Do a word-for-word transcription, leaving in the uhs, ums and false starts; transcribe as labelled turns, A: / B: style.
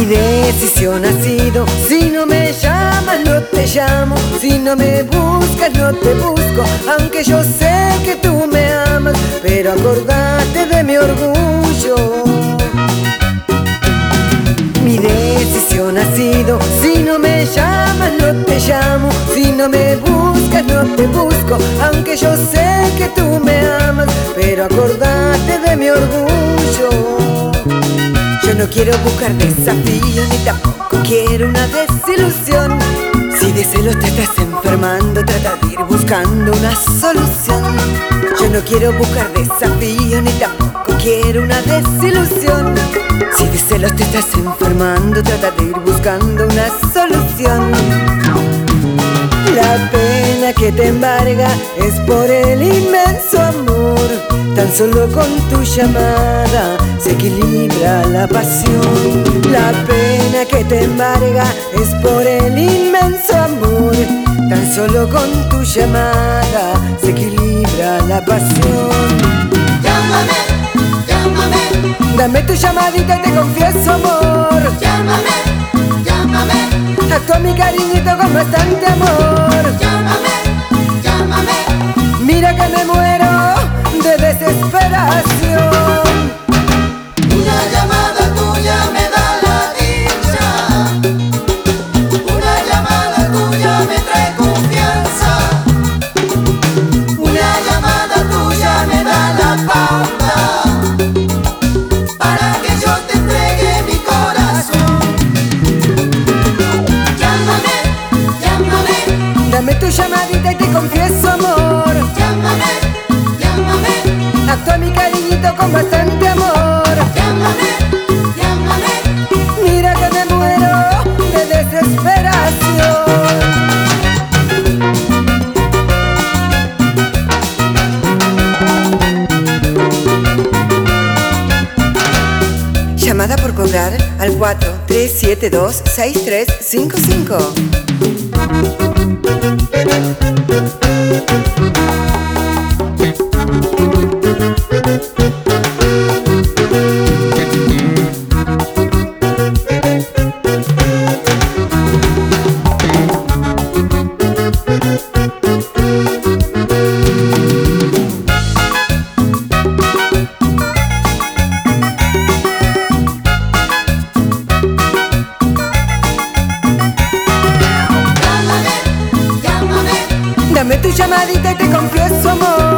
A: decisión ha sido: si no me llamas no te llamo, si no me buscas no te busco, aunque yo sé que tú me amas, pero acordate de mi orgullo. Mi decisión ha sido: si no me llamas no te llamo, si no me buscas no te busco, aunque yo sé que tú me amas, pero acordate de mi orgullo. Yo no quiero buscar desafío ni tampoco quiero una desilusión. Si de celos te estás enfermando, trata de ir buscando una solución. Yo no quiero buscar desafío ni tampoco quiero una desilusión. Si de celos te estás enfermando, trata de ir buscando una solución. La pena que te embarga es por el inmenso amor. Tan solo con tu llamada se equilibra la pasión. La pena que te embarga es por el inmenso amor. Tan solo con tu llamada se equilibra la pasión.
B: Llámame, llámame,
A: dame tu llamadita y te confieso amor.
B: llámame, llámame,
A: Actúa mi cariñito con bastante amor.
B: llámame, llámame.
A: Mira que me muero de desesperación.
B: Una llamada tuya me da la dicha, una llamada tuya me trae confianza, una llamada tuya me da la pauta para que yo te entregue mi corazón. Llámame, llámame,
A: Dame tu llamadita y te confieso amor.
B: llámame, llámame,
A: Actúa mi cariñito con bastante amor.
B: llámame, llámame.
A: Mira que me muero de desesperación. Llamada por cobrar al cuatro tres siete dos seis tres cinco cinco. Dame tu llamadita y te confieso amor.